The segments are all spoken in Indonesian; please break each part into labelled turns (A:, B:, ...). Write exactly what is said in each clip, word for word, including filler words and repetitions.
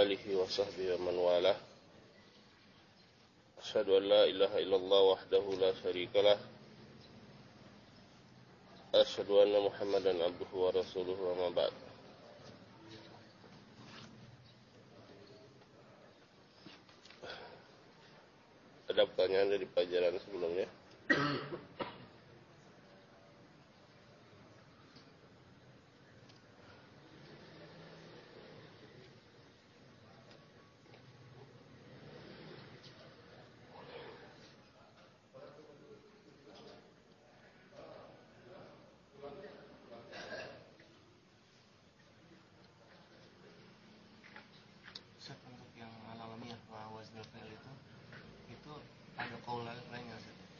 A: آله وصحبه ومن والاه. أشهد أن لا إله إلا الله وحده لا شريك له. أشهد أن محمدا عبده ورسوله وما بعد. Ada pertanyaan dari pelajaran sebelumnya?
B: Untuk yang alamiah waznul fi'il itu itu ada qaul lainnya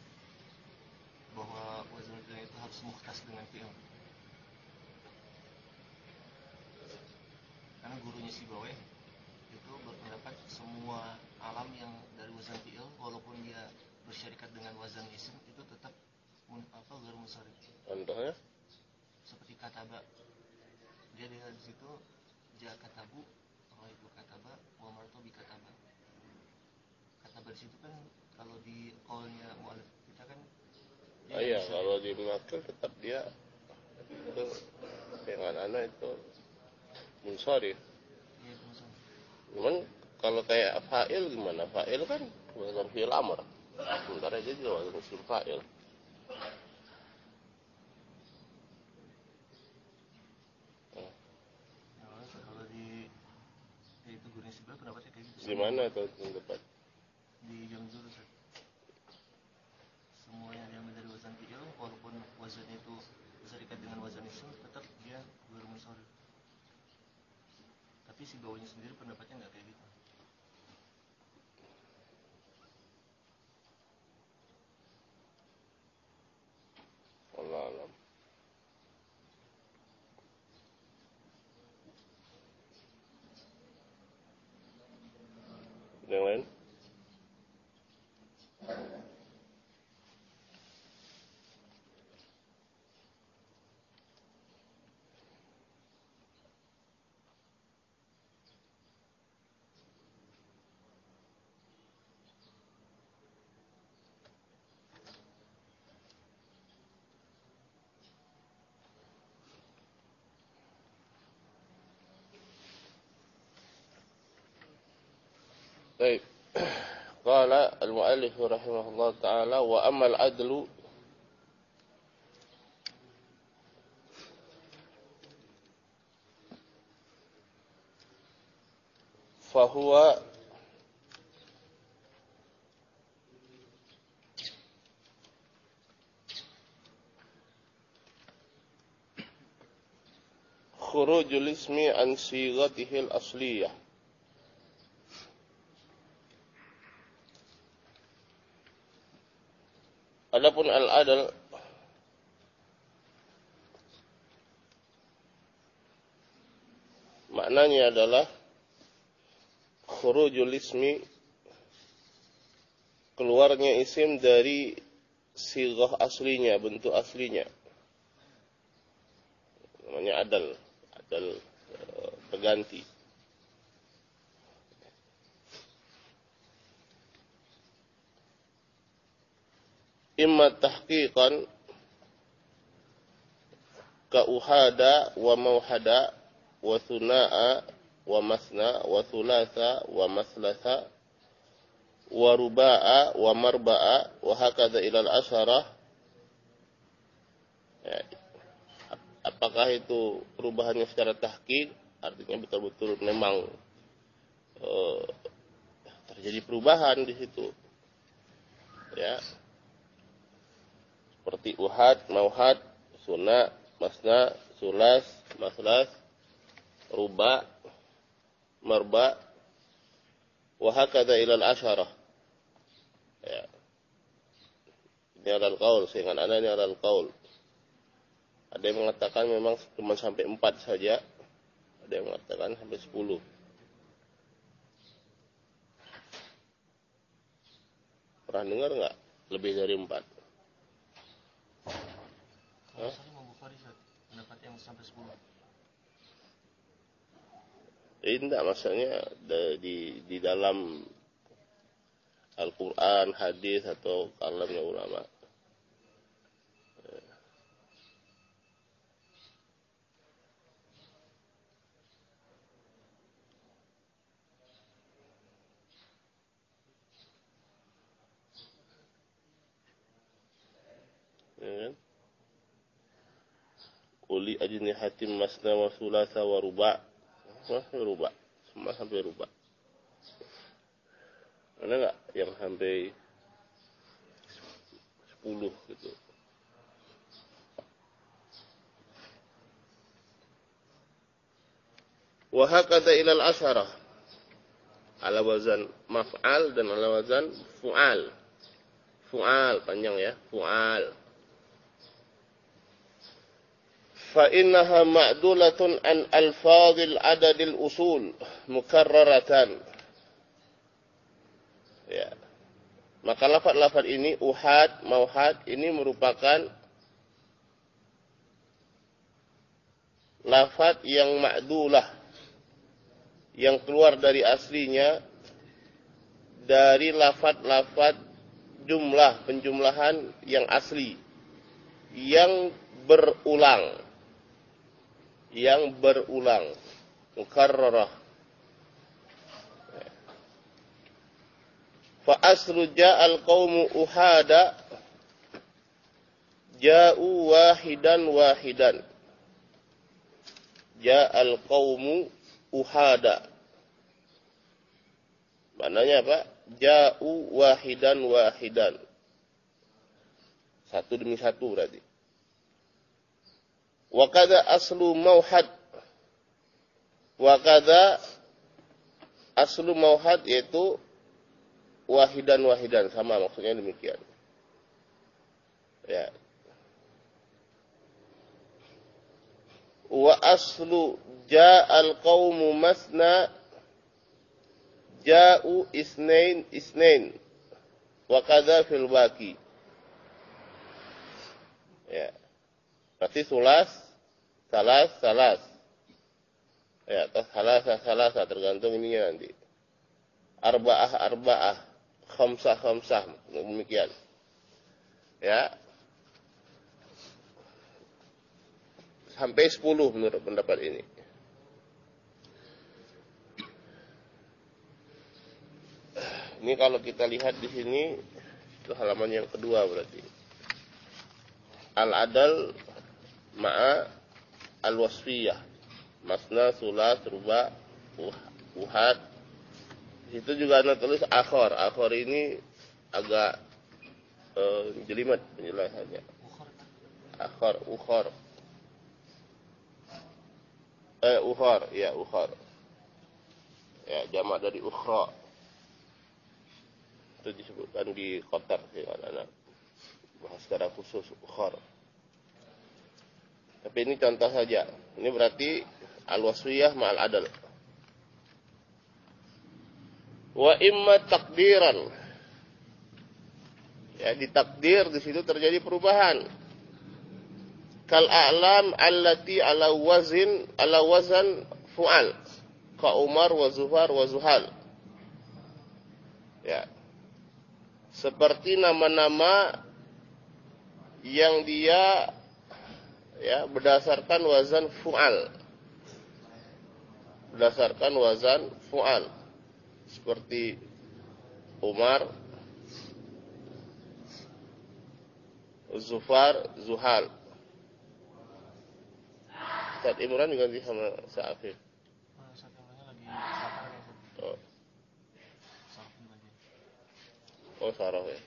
B: bahwa waznul fi'il itu harus mukhtas dengan fi'il. Karena gurunya Sibawayh itu berpendapat semua alam yang dari wazan fi'il walaupun dia bersyarikat dengan wazan isim itu tetap apa ghair munsharif.
A: Contohnya
B: Seperti kataba. Dia di situ ja katabu, kalau itu kataba, wa martu bi kataba. Kataba di situ kan kalau di qaulnya mu'allif kita kan
A: oh iya, kalau di menakil tetap dia itu dengan anak itu munsharif.
B: Iya, itu munsharif.
A: Cuman kalau kayak fa'il gimana? Fa'il kan wazan fi'il amr. Sementara dia juga wazan isim fa'il.
B: Kalau di ya itu gurunya Sibawayh pendapatnya kayak gitu.
A: Di mana tuh tempat?
B: Di jam zul semuanya yang dari wazan fi'il walaupun wazannya itu berserikat dengan wazan isim tetap dia ghair munsharif. Tapi si bawahnya sendiri pendapatnya nggak kayak gitu.
A: Allah alam. Yang lain? طيب قال المؤلف رحمه الله تعالى وأما العدل فهو خروج الاسم عن صيغته الأصلية. Adapun al-adl maknanya adalah khurujul ismi, keluarnya isim dari sighah aslinya, bentuk aslinya. Namanya adal, adal berganti. Imma tahqiqan ka uhada wa mauhada wa thuna'a wa masna wa thulatha wa maslatha wa ruba'a wa marba'a wa hakadha ila al-asyarah. Ya, apakah itu perubahannya secara tahqiq, artinya betul-betul memang uh, terjadi perubahan di situ. Ya. Seperti uhad, mauhad, suna, masna, sulas, maslas, ruba, marba, wa hakadha ila al-asyarah. Ya. Ini adalah qaul, sehingga ana ini adalah qaul. Ada yang mengatakan memang cuma sampai empat saja, ada yang mengatakan sampai sepuluh. Pernah dengar nggak lebih dari empat?
B: Kalau saya mau Bukhari pendapat yang sampai sepuluh.
A: Tidak, maksudnya di di dalam Al-Quran, hadis atau kalamnya ulama. Ya kan? Uli ajnihatim masna wa sulasa wa ruba. Sampai ruba. Semua sampai ruba. Ada nggak yang sampai sepuluh gitu? Wa hakadha ilal asyarah. Ala wazan maf'al dan ala wazan fu'al. Fu'al panjang ya, fu'al. Fa innaha ma'dulatun an alfadhil adadil usul mukarraratan. Ya. Maka lafaz-lafaz ini uhad, mauhad ini merupakan lafaz yang ma'dulah, yang keluar dari aslinya dari lafaz-lafaz jumlah penjumlahan yang asli, yang berulang, yang berulang, mukarrarah. Fa aslu ja'al qaumu uhada, ja'u wahidan wahidan. Ja'al qaumu uhada. Maknanya apa? Ja'u wahidan wahidan. Satu demi satu berarti. Wa kadza aslu mauhad. Wa kadza aslu mauhad yaitu wahidan wahidan, sama maksudnya demikian. Ya. Wa aslu ja'al qaumu masna, ja'u isnain isnain. Wa kadza fil baqi. Ya. Berarti sulas, salas, salas. Ya, atau salasa, salasa tergantung ininya nanti. Arba'ah, arba'ah, khamsah, khamsah, demikian. Ya. Sampai sepuluh menurut pendapat ini. Ini kalau kita lihat di sini itu halaman yang kedua berarti. Al-adal ma'a al-wasfiyah. Masna, sulas, ruba, uhad. Itu juga ada tulis akhor. Akhor ini agak uh, jelimet penjelasannya. Akhor, ukhor. Eh, ukhor, ya ukhor. Ya, jamak dari ukhra. Itu disebutkan di kotar sih anak-anak. Bahas secara khusus ukhor. Tapi ini contoh saja. Ini berarti al-waswiyah ma'al adal. Wa imma takdiran. Ya, ditakdir di situ terjadi perubahan. Kal a'lam allati ala wazin ala wazan fu'al. Ka Umar wa Zufar wa Zuhal. Ya. Seperti nama-nama yang dia ya berdasarkan wazan fu'al. Berdasarkan wazan fu'al. Seperti Umar, Zufar, Zuhal. Ustaz Imran diganti sama Sa'afif.
B: Ustaz Imrannya lagi sabar.
A: Oh. Oh, sarah ya.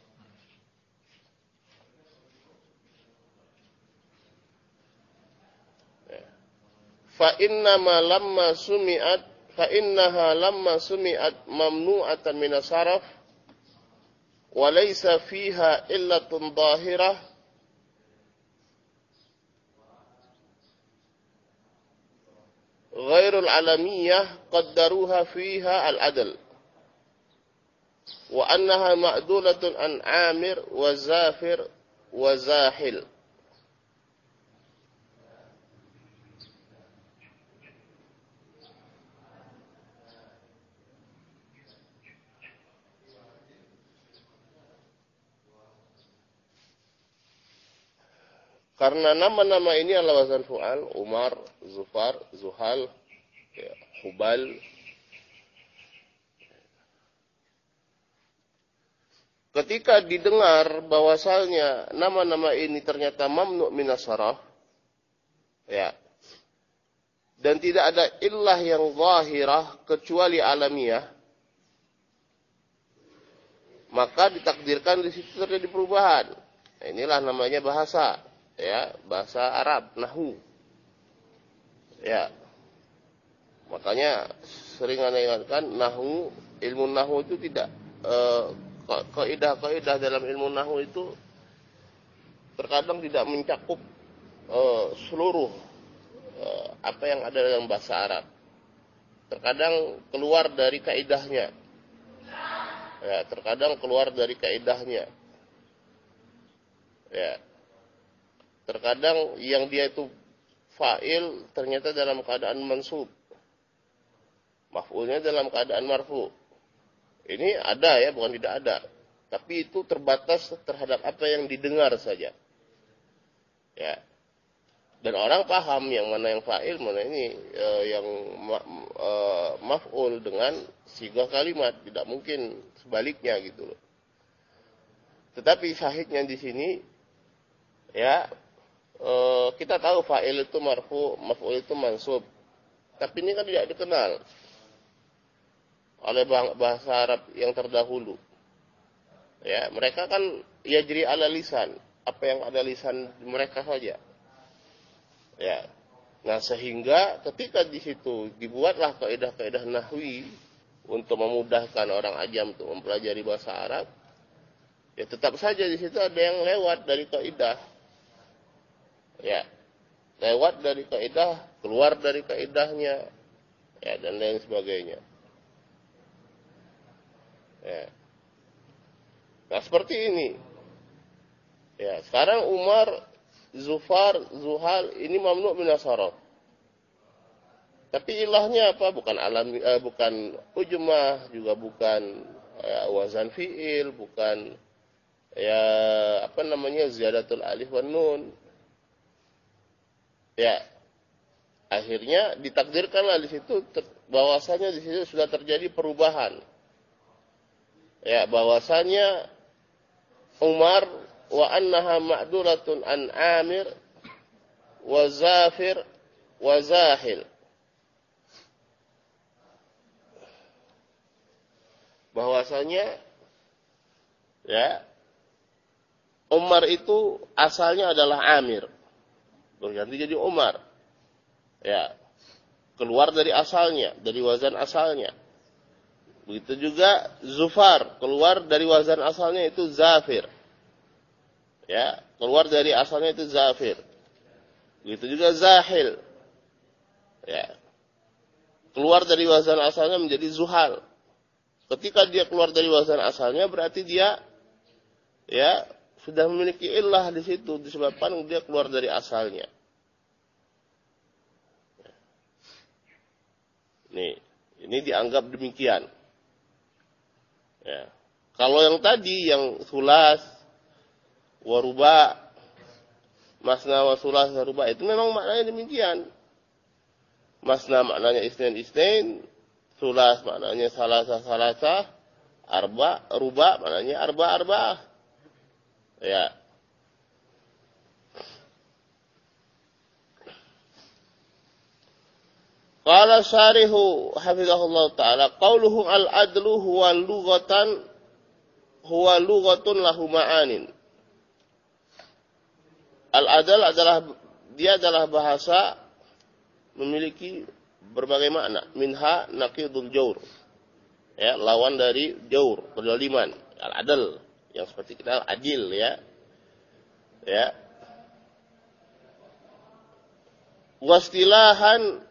A: Fa inna ma lamma sumi'at fa innaha lamma sumi'at mamnu'atan min as-sarf wa laysa fiha illatun dhahirah ghairul alamiyah qaddaruha fiha al-adl wa annaha ma'dulatun an Amir wa Zafir wa Zahil. Karena nama-nama ini adalah wazan fu'al, Umar, Zufar, Zuhal, ya, Hubal. Ketika didengar bahwasalnya nama-nama ini ternyata mamnu' minas saraf, ya, dan tidak ada illah yang zahirah kecuali alamiah, maka ditakdirkan di situ terjadi perubahan. Nah, inilah namanya bahasa, ya, bahasa Arab, nahwu. Ya. Makanya sering Anda ingatkan nahwu, ilmu nahwu itu tidak eh, kaidah-kaidah dalam ilmu nahwu itu terkadang tidak mencakup eh, seluruh eh, apa yang ada dalam bahasa Arab. Terkadang keluar dari kaidahnya. Ya, terkadang keluar dari kaidahnya. Ya. Terkadang yang dia itu fa'il ternyata dalam keadaan mansub. Maf'ulnya dalam keadaan marfu. Ini ada ya, bukan tidak ada. Tapi itu terbatas terhadap apa yang didengar saja. Ya. Dan orang paham yang mana yang fa'il, mana ini e, yang ma, e, maf'ul dengan sigah kalimat. Tidak mungkin sebaliknya gitu loh. Tetapi syahidnya di sini, ya, e, kita tahu fa'il itu marfu, maf'ul itu mansub. Tapi ini kan tidak dikenal oleh bahasa Arab yang terdahulu. Ya, mereka kan yajri ala lisan, apa yang ada lisan mereka saja. Ya. Nah, sehingga ketika di situ dibuatlah kaidah-kaidah nahwi untuk memudahkan orang ajam untuk mempelajari bahasa Arab, ya tetap saja di situ ada yang lewat dari kaidah. Ya. Lewat dari kaidah, keluar dari kaidahnya, ya, dan lain sebagainya. Ya. Nah, seperti ini. Ya, sekarang Umar, Zufar, Zuhal ini mamnu' minas saraf. Tapi ilahnya apa? Bukan alami, eh, bukan ujmah, juga bukan ya, wazan fi'il, bukan ya apa namanya ziyadatul alif wan nun. Ya. Akhirnya ditakdirkanlah di situ bahwasanya di situ sudah terjadi perubahan. Ya, bahwasanya Umar wa annaha ma'dulatun an Amir wa Zafir wa Zahil. Bahwasanya ya Umar itu asalnya adalah Amir. Berganti jadi Umar. Ya. Keluar dari asalnya, dari wazan asalnya. Begitu juga Zufar, keluar dari wazan asalnya itu Zafir. Ya, keluar dari asalnya itu Zafir. Begitu juga Zahil. Ya. Keluar dari wazan asalnya menjadi Zuhal. Ketika dia keluar dari wazan asalnya berarti dia ya sudah memiliki illah di situ disebabkan dia keluar dari asalnya. Nih, ini dianggap demikian. Ya. Kalau yang tadi yang sulas, waruba, masna wa sulas waruba itu memang maknanya demikian. Masna maknanya isnin isnin, sulas maknanya salasa salasa, arba ruba maknanya arba arba. Ya. Qala syarihu hafizahullah ta'ala qauluhu al-adlu huwa lughatan huwa lughatun lahu ma'anin. Al-adl adalah dia adalah bahasa memiliki berbagai makna. Minha naqidul jawr. Ya, lawan dari jawr, kezaliman. Al-adl yang seperti kita adil ya. Ya. Wastilahan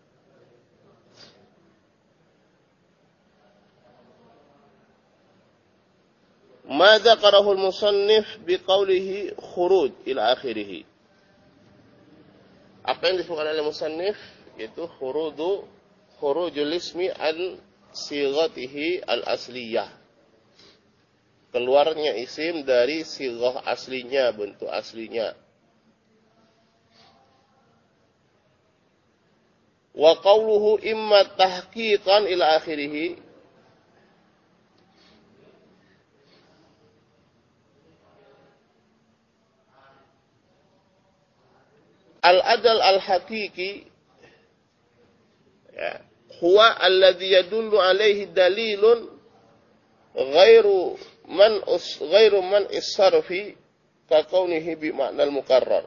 A: ma dzakarahu al-musannif biqaulihi khuruj ila akhirih. Apa yang disebutkan oleh musannif yaitu khurudu khurujul ismi an sighatihi al-asliyah. Keluarnya isim dari sighah aslinya, bentuk aslinya. Wa qawluhu imma tahqiqan ila akhirih. Al-adal al-haqiqi ya, huwa alladhi yadullu alaihi dalilun ghairu man us, ghairu man is-sarfi ka kaunihi bi ma'nal mukarrar.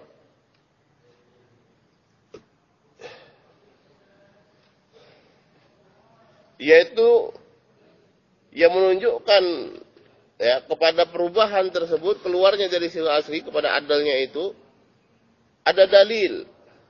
A: Yaitu yang menunjukkan ya kepada perubahan tersebut, keluarnya dari sifat asli kepada adalnya itu ada dalil.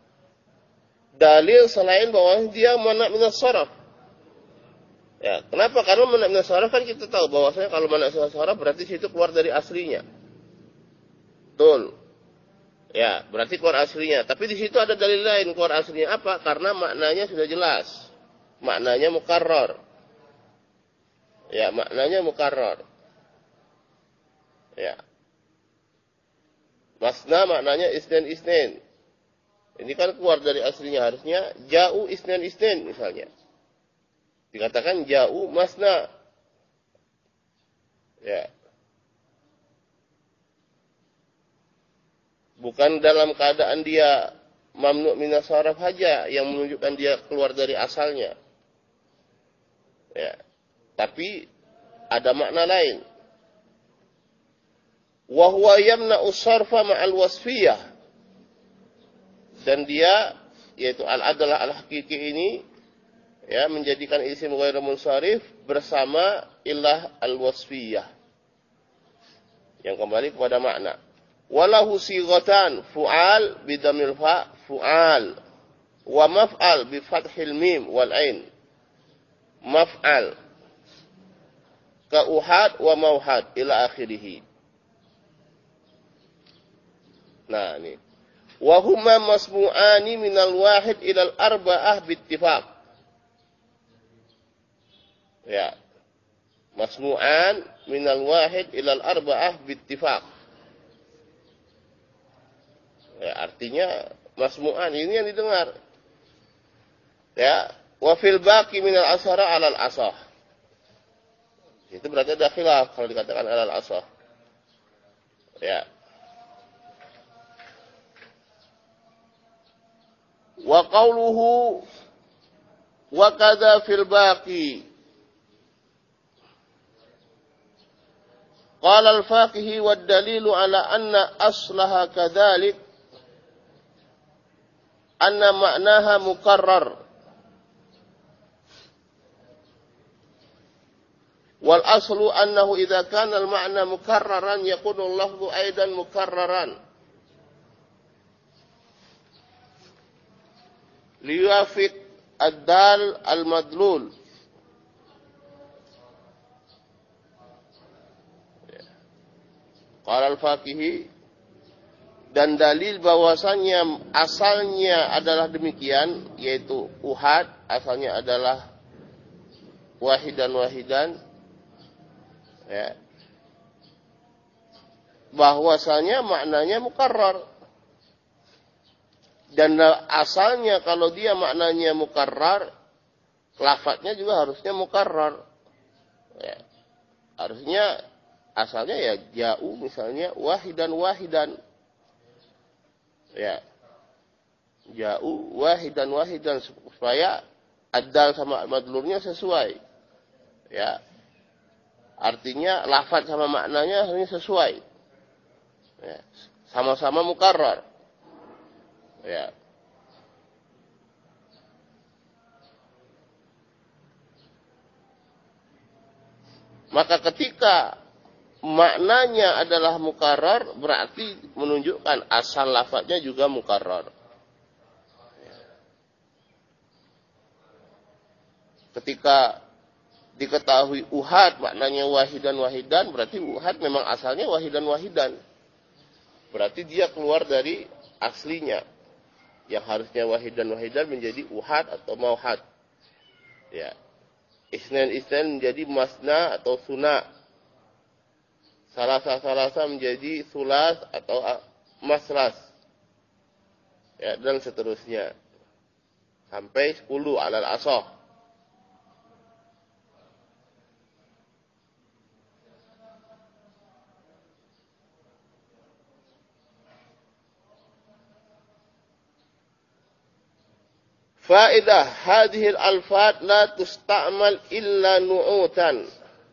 A: Dalil selain bahwa dia mana' minas saraf. Ya, kenapa? Karena mana' minas saraf kan kita tahu bahwasanya kalau mana' minas saraf berarti situ keluar dari aslinya. Betul. Ya, berarti keluar aslinya. Tapi di situ ada dalil lain keluar aslinya apa? Karena maknanya sudah jelas. Maknanya mukarrar. Ya, maknanya mukarrar. Ya. Masna maknanya isnen-isnen. Ini kan keluar dari aslinya, harusnya ja'u isnen-isnen misalnya. Dikatakan ja'u masna. Ya. Bukan dalam keadaan dia mamnu' minas saraf saja yang menunjukkan dia keluar dari asalnya. Ya. Tapi ada makna lain. Wa huwa yamna'u sarfa ma'al wasfiyah. Dan dia yaitu al-adalah al-haqiqi ini ya menjadikan isim ghairu munsharif bersama ilah al-wasfiyah. Yang kembali kepada makna. Walahu sighatan fu'al bidamil fa fu'al wa maf'al bi fathil mim wal ain. Maf'al ka uhad wa mauhad ila akhirih. Nah, ini. Wa huma masmu'ani minal wahid ilal arba'ah bittifaq. Ya. Masmu'an minal wahid ilal arba'ah bittifaq. Ya, artinya masmu'an ini yang didengar. Ya, wa fil baqi minal asara alal asah. Itu berarti ada khilaf kalau dikatakan alal asah. Ya. Wa qawluhu wa kadza fil baqi. Qala al-faqihi wad dalilu ala anna aslaha kadzalik anna ma'naha mukarrar. Wal aslu annahu idza kana al-ma'na mukarraran yakunu al-lafdhu aidan mukarraran. Liyuafiq ad-dal al-madlul. Qala al-faqihi, dan dalil bahwasannya asalnya adalah demikian, yaitu uhad asalnya adalah wahidan-wahidan, ya, bahwasanya maknanya mukarrar. Dan asalnya kalau dia maknanya mukarrar, lafadznya juga harusnya mukarrar. Ya. Harusnya asalnya ya ja'u misalnya wahidan-wahidan. Ya. Ja'u wahidan-wahidan supaya ad-dal sama madlurnya sesuai. Ya. Artinya lafadz sama maknanya harusnya sesuai. Ya. Sama-sama mukarrar. Ya. Maka ketika maknanya adalah mukarrar, berarti menunjukkan asal lafadznya juga mukarrar. Ya. Ketika diketahui uhad maknanya wahidan-wahidan, berarti uhad memang asalnya wahidan-wahidan. Berarti dia keluar dari aslinya. Yang harusnya wahidan-wahidan menjadi uhad atau mauhad. Ya. Isnan-isnan menjadi masna atau suna. Salasa-salasa menjadi sulas atau maslas. Ya, dan seterusnya. sampai sepuluh alal asah. Faedah hadhil alfat la tusta'mal illa nu'utan.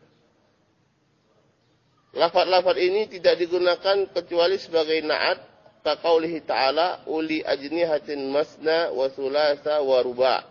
A: Lafaz-lafaz ini tidak digunakan kecuali sebagai na'at, kaqaulihi ta'ala uli ajnihatin masna wa thulatha wa ruba'.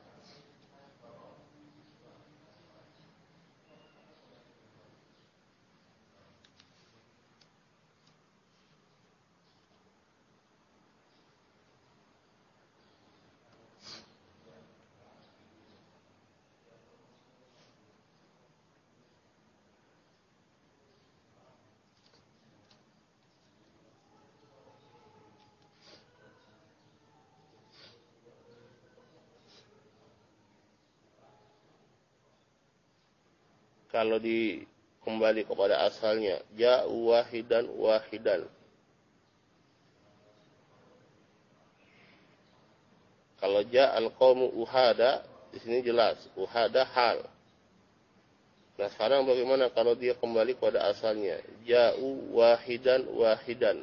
A: Kalau di kembali kepada asalnya, ja'u wahidan wahidan. Kalau ja'al qaumu uhada, di sini jelas uhada hal. Nah, sekarang bagaimana kalau dia kembali kepada asalnya, ja'u wahidan wahidan.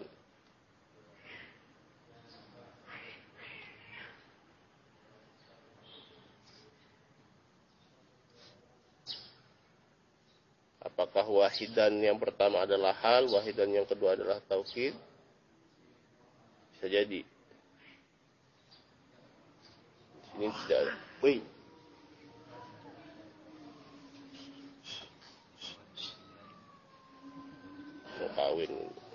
A: Apakah wahidan yang pertama adalah hal, wahidan yang kedua adalah taukid? Bisa jadi. Ini tidak ada. Wih. Mau kawin.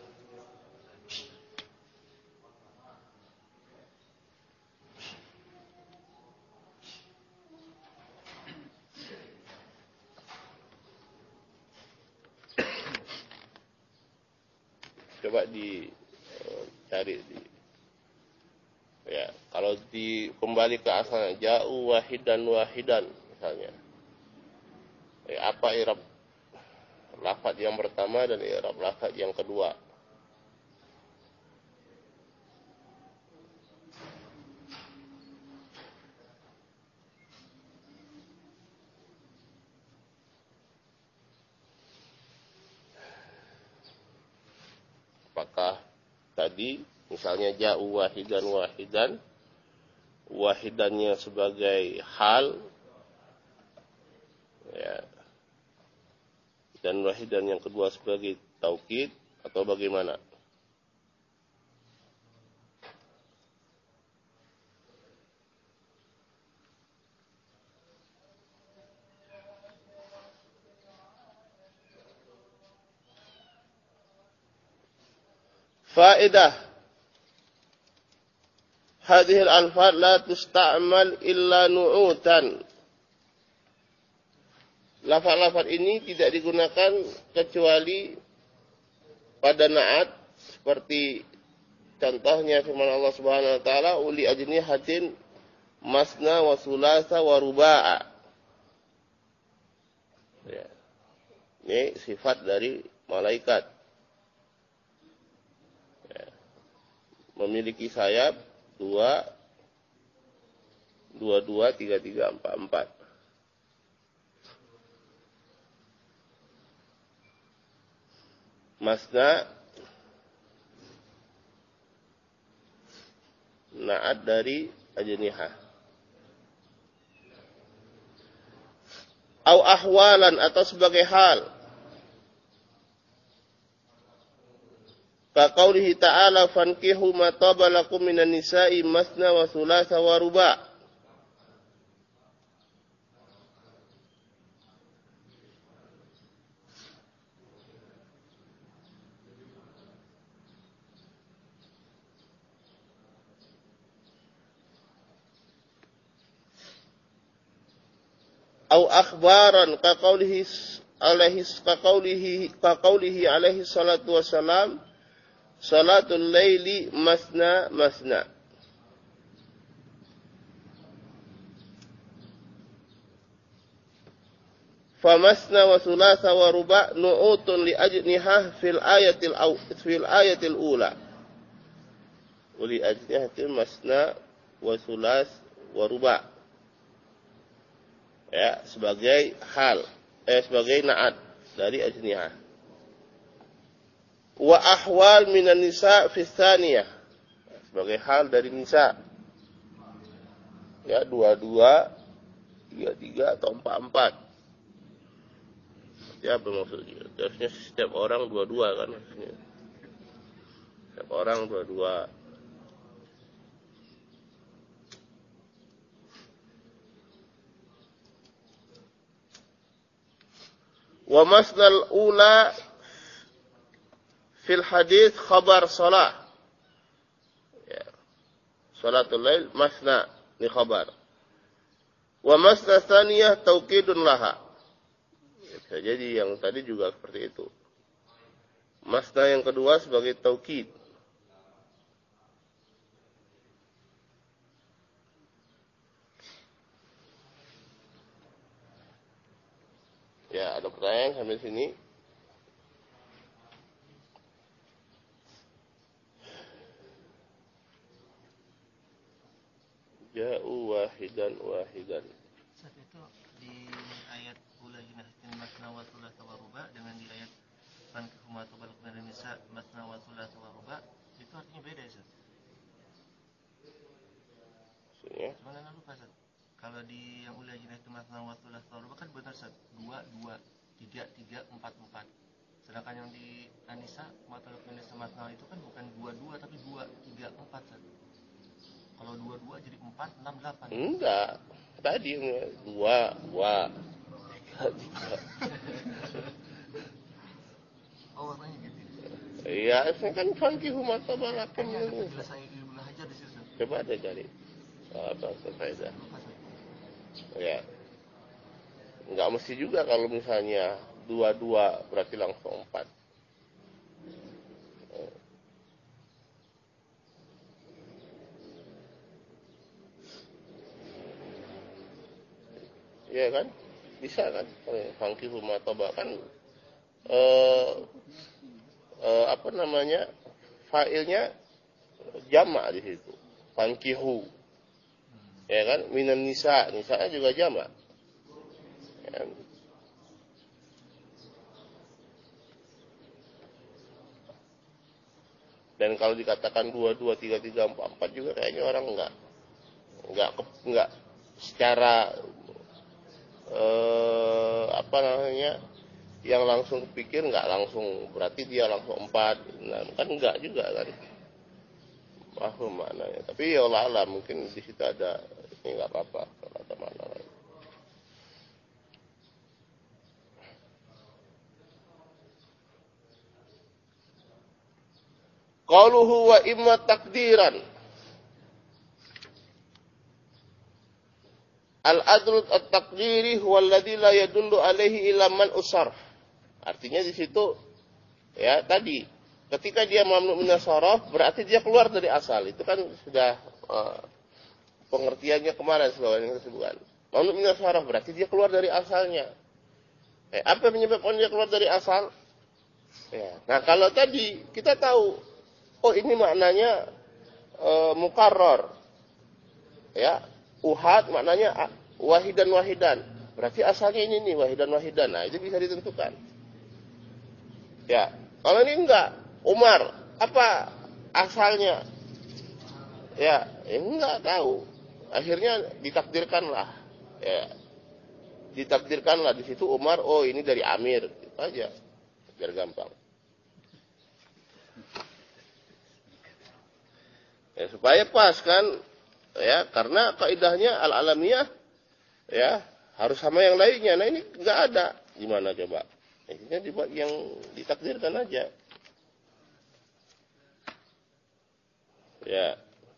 A: Coba dicari di, ya, kalau di kembali ke asalnya ja'u wahidan wahidan misalnya. Ya, apa i'rab lafaz yang pertama dan i'rab lafaz yang kedua? Apakah tadi misalnya ja'u wahidan wahidan, wahidannya sebagai hal, ya, dan wahidan yang kedua sebagai taukid, atau bagaimana? Faedah hadhil alfaz la tusta'mal illa nu'utan. Lafaz-lafaz ini tidak digunakan kecuali pada na'at, seperti contohnya firman Allah Subhanahu wa taala uli ajnihatin masna wa thulatha wa ruba'a. Ya. Ini sifat dari malaikat. Ya. Memiliki sayap dua, dua, dua, tiga, tiga, empat, empat. Masna na'at dari ajnihah. Au ahwalan atau sebagai hal. Ka qaulihi ta'ala fankihu ma taba lakum minan nisa'i masna wa thulatha wa ruba'. Au akhbaran ka qaulihi alaihi ka qaulihi ka qaulihi alaihi salatu wassalam salatul laili masna masna. Famasna wa thulatha wa ruba' nu'utun li ajnihah fil ayatil aw fil ayatil ula. Uli ajnihatil masna wa thulath wa ruba. Ya, sebagai hal, eh sebagai na'at dari ajnihah. Wa ahwal minan nisa fi tsaniyah. Sebagai hal dari nisa. Ya, dua-dua, tiga-tiga atau empat-empat. Ya, apa maksudnya? Harusnya setiap orang dua-dua kan harusnya. Setiap orang dua-dua. Wa masnal ula fil hadis khabar salah. Ya. Salatul lail masna ni khabar. Wa masna tsaniyah taukidun laha. Bisa jadi yang tadi juga seperti itu. Masna yang kedua sebagai taukid. Ya, ada pertanyaan sampai sini? Ja'u wahidan wahidan.
B: Saat itu di ayat ulahina masna wa thulatha wa ruba dengan di ayat fankihu ma tabalakum minan nisa masna wa thulatha wa ruba itu artinya beda ya, Ustaz?
A: Maksudnya?
B: Mana lupa, Ustaz? Kalau di yang ulahina masna wa thulatha wa ruba kan benar, Ustaz. dua, dua, tiga, tiga, empat, empat. Sedangkan yang di An-Nisa ma tabalakum minan nisa masna itu kan bukan dua, dua tapi dua, tiga, empat, Ustaz. Kalau dua, dua jadi empat, enam, delapan.
A: Enggak. Tadi dua, dua.
B: Oh, warnanya gitu.
A: Iya, saya kan fankihu ma tabalakum
B: Kayaknya ada
A: minan nisa.
B: penjelasan Ibnu Hajar di situ.
A: Coba deh cari. Apa faedah? Ya. Enggak mesti juga kalau misalnya dua-dua berarti langsung empat. Iya kan? Bisa kan? Fankihu ma tabalakum kan eh, eh, apa namanya? Fa'ilnya jamak di situ. Fankihu. Ya kan? Minan nisa, nisanya juga jamak. Ya kan? Dan kalau dikatakan dua, dua, tiga, tiga, empat, empat juga kayaknya orang enggak enggak enggak secara eh, apa namanya? Yang langsung pikir enggak langsung berarti dia langsung empat. Nah, kan enggak juga kan. Paham maknanya. Tapi ya Allah alam mungkin di situ ada ini enggak apa-apa kalau ada makna lain. Qauluhu wa imma takdiran. Al-adlu at-taqdiri huwa alladhi la yadullu alaihi illa man usarf. Artinya di situ ya tadi ketika dia mamnu minas saraf berarti dia keluar dari asal. Itu kan sudah uh, pengertiannya kemarin sebagaimana yang disebutkan. Mamnu minas saraf berarti dia keluar dari asalnya. Eh, apa penyebabnya dia keluar dari asal? Ya. Nah, kalau tadi kita tahu oh ini maknanya uh, mukarrar. Ya, uhad maknanya wahidan wahidan. Berarti asalnya ini nih wahidan wahidan. Nah, itu bisa ditentukan. Ya, kalau ini enggak, Umar, apa asalnya? Ya, ya enggak tahu. Akhirnya ditakdirkanlah. Ya. Ditakdirkanlah di situ Umar, oh ini dari Amir, gitu aja. Biar gampang. Ya, supaya pas kan, ya, karena kaidahnya al-alamiyah, ya, harus sama yang lainnya. Nah ini enggak ada. Gimana coba? Akhirnya dibuat yang ditakdirkan aja. Ya.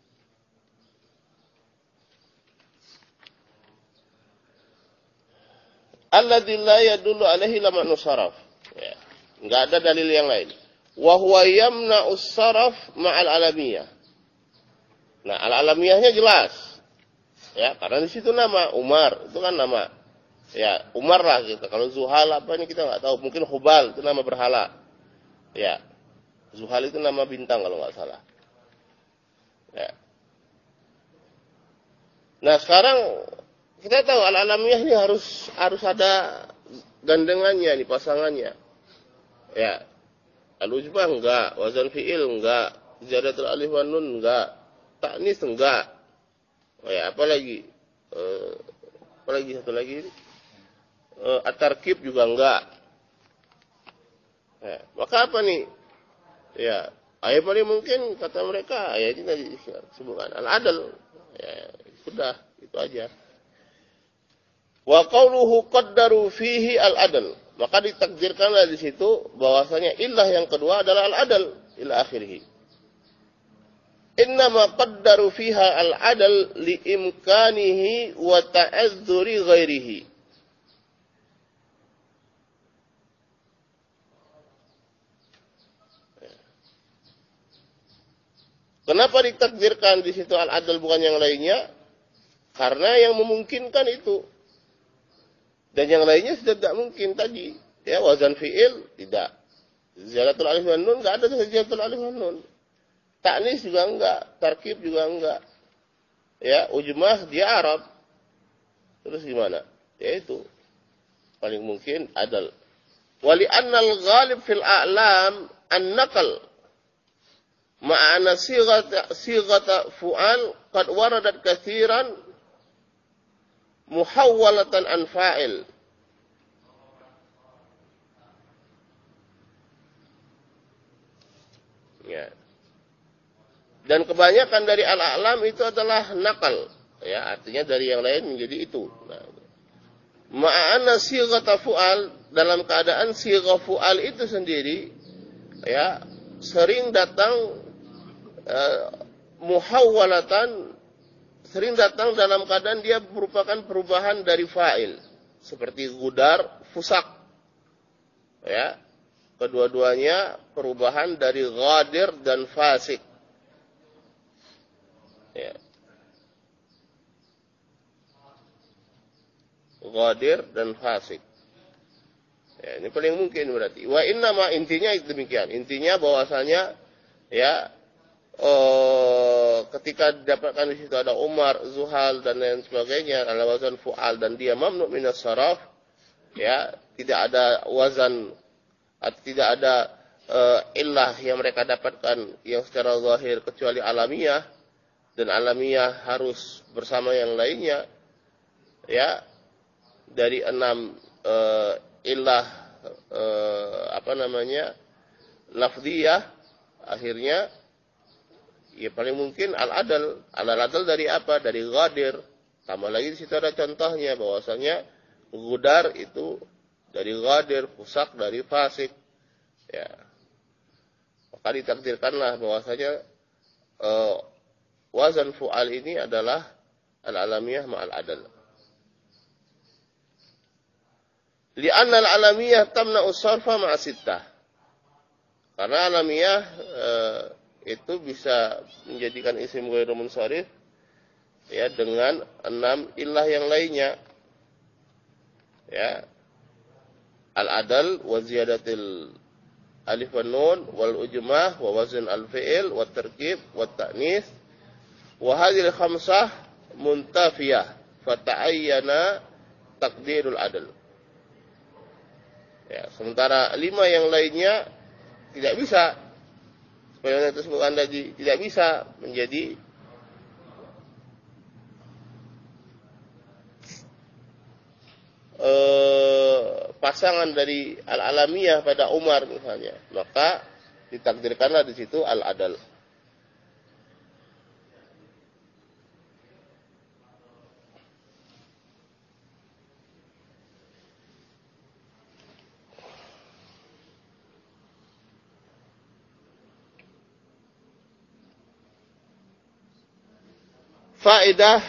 A: Alladzi la yadullu alaihi lamma nusaraf. Ya. Enggak ada dalil yang lain. Wa huwa yamna'us saraf ma'al alamiyah. Nah, al-alamiyahnya jelas. Ya, karena di situ nama Umar, itu kan nama. Ya, Umar lah gitu. Kalau Zuhal apa ini kita nggak tahu. Mungkin Hubal itu nama berhala. Ya, Zuhal itu nama bintang kalau nggak salah. Ya. Nah sekarang kita tahu al-alamiyah ini harus harus ada gandengannya nih, pasangannya. Ya, al-ujmah enggak, wazan fi'il enggak, ziyadatul alif wan nun enggak, ta'nis enggak. Oh ya, apalagi eh, apalagi satu lagi eh, at-tarkib juga enggak. Ya, maka apa nih? Ya, ayat paling mungkin kata mereka ayat ini tadi disebutkan al-adl. Ya, sudah, itu aja. Wa qauluhu qaddaru fihi al-adl. Maka ditakdirkanlah di situ bahwasanya illah yang kedua adalah al-adl ila akhirih. Innama qaddaru fiha al-adl liimkanihi wa ta'azzuri ghairihi. Kenapa ditakdirkan di situ al-adl bukan yang lainnya? Karena yang memungkinkan itu. Dan yang lainnya sudah tidak mungkin tadi. Ya, wazan fi'il tidak. Ziyadatul alif wan nun enggak ada ziyadatul alif wan nun. Ta'nis juga enggak, tarkib juga enggak. Ya, ujmah dia Arab. Terus gimana? Ya itu. Paling mungkin adal. Wali annal ghalib fil a'lam an-naql. Ma'ana sighata sighata fu'al qad waradat katsiran muhawwalatan an fa'il. Ya. Dan kebanyakan dari al-a'lam itu adalah nakal, ya, artinya dari yang lain menjadi itu. Nah, ma'ana sighata fu'al, dalam keadaan sighah fu'al itu sendiri ya sering datang uh, muhawwalatan, sering datang dalam keadaan dia merupakan perubahan dari fa'il. Seperti gudar, fusak. Ya. Kedua-duanya perubahan dari ghadir dan fasik. Ya. Ghadir dan fasik. Ya, ini paling mungkin berarti. Wa innama, intinya itu demikian. Intinya bahwasanya ya Oh, ketika didapatkan di situ ada Umar, Zuhal dan lain sebagainya, ala wazan fu'al dan dia mamnu minas saraf, ya, tidak ada wazan atau tidak ada uh, illah yang mereka dapatkan yang secara zahir kecuali alamiah, dan alamiah harus bersama yang lainnya, ya, dari enam uh, illah uh, apa namanya lafdiyah, akhirnya ya paling mungkin al-adl. Al-adl dari apa? Dari ghadir. Tambah lagi di situ ada contohnya bahwasanya gudar itu dari ghadir, fusak dari fasik. Ya. Maka ditakdirkanlah bahwasanya uh, wazan fu'al ini adalah al-alamiyah ma'al adl. Li'anna al-alamiyah tamna'us sarfa ma'a sittah. Karena alamiyah uh, itu bisa menjadikan isim ghairu munsharif ya dengan enam illah yang lainnya, ya, al-adl wa ziyadatil alif wan nun wal ujmah wa wazn al-fi'il wa tarkib wa ta'nis wa hadhihi khamsah muntafiyah fata'ayyana taqdirul adl. Ya, sementara lima yang lainnya tidak bisa. Sebagaimana tersebutkan tadi, tidak bisa menjadi eh, pasangan dari al-alamiyah pada Umar misalnya. Maka ditakdirkanlah di situ al-adl. Faedah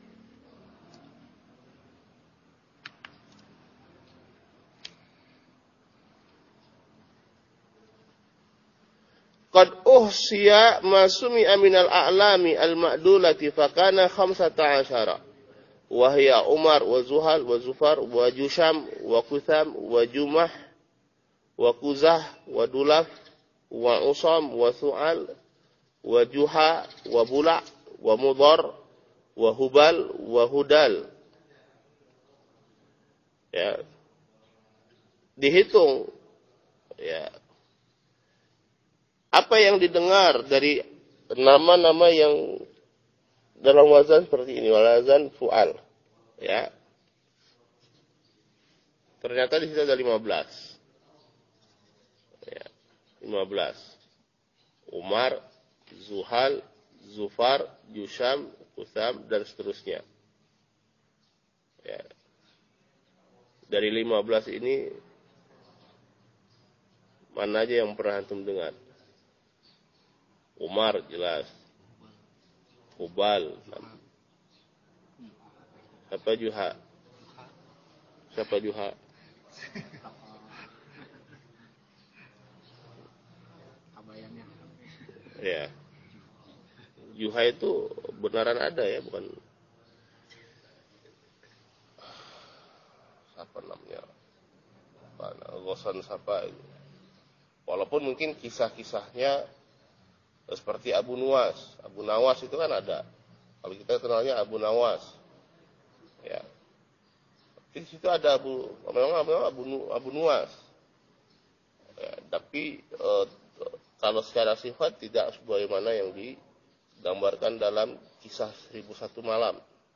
A: qad uhsiya ma sumi'a minal a'lami al-ma'dulati fakana khamsata asyara wa hiya Umar wa Zuhal wa Zufar wa Jusham wa Kutham wa Jumah wa Kuzah wa Dulaf wa Usam wa Su'al wa Juha wa Bula wa Mudhar wa hubal wa hudal. Ya. Dihitung ya. Apa yang didengar dari nama-nama yang dalam wazan seperti ini, wazan fu'al. Ya. Ternyata di situ ada lima belas. Ya, lima belas. Umar, Zuhal, Zufar, Jusham, Kusam, dan seterusnya. Ya. Dari lima belas ini, mana aja yang pernah antum dengar? Umar jelas. Hubal. Siapa Juha? Siapa Juha? Ya. Juha itu benaran ada ya, bukan apa namanya? Gosan siapa itu. Walaupun mungkin kisah-kisahnya seperti Abu Nuwas. Abu Nawas itu kan ada. Kalau kita kenalnya Abu Nawas. Ya. Di situ ada Abu, memang Abu, Abu Nuwas. Ya, tapi e, kalau secara sifat tidak sebagaimana yang digambarkan dalam kisah seribu satu malam.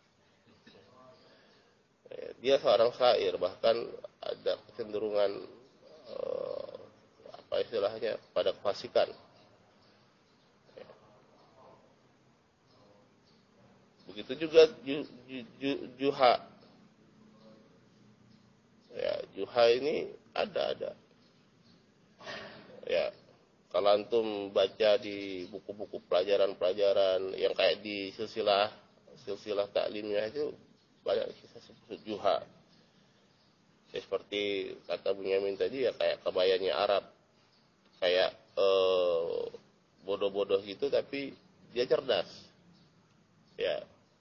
A: Ya, dia seorang syair, bahkan ada kecenderungan e, apa istilahnya pada kefasikan. Ya. Begitu juga ju, ju, ju, Juha. Ya, Juha ini ada-ada. Ya, kalau antum baca di buku-buku pelajaran-pelajaran yang kayak di silsilah silsilah taklimnya itu banyak kisah sebut Juha. Ya, seperti kata Bunyamin tadi ya kayak kebayanya Arab, kayak eh, bodoh-bodoh gitu tapi dia cerdas. Ya.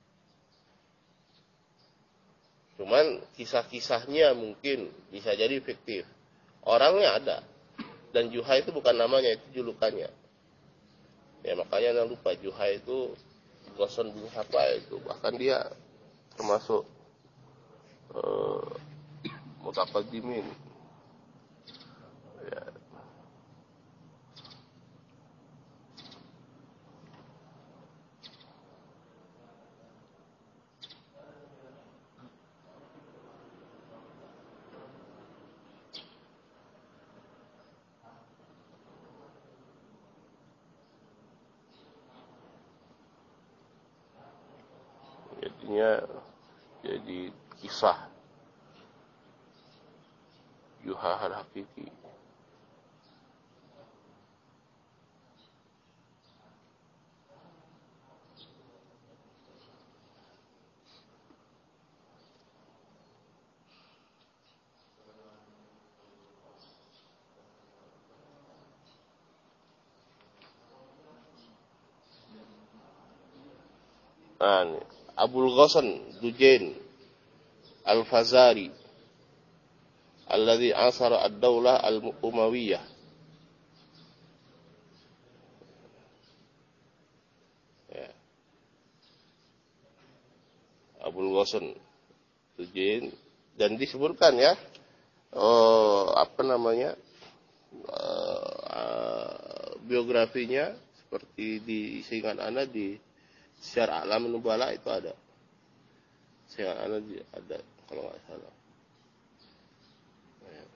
A: Cuman kisah-kisahnya mungkin bisa jadi fiktif. Orangnya ada. Dan Juha itu bukan namanya, itu julukannya. Ya makanya jangan lupa Juha itu Goson bin Hapa itu. Bahkan dia termasuk uh, mutaqaddimin. Ya. Jadinya jadi kisah Juha al-Hakiki. Nah, Abul Ghasan Dujain Al-Fazari alladhi asara ad-daulah al-Umayyah. Ya. Abul Ghasan Dujain dan disebutkan ya oh, apa namanya uh, biografinya seperti di Seingat Ana di Syiar A'lam Nubala itu ada. Syiar Ana ada kalau nggak salah. Ya.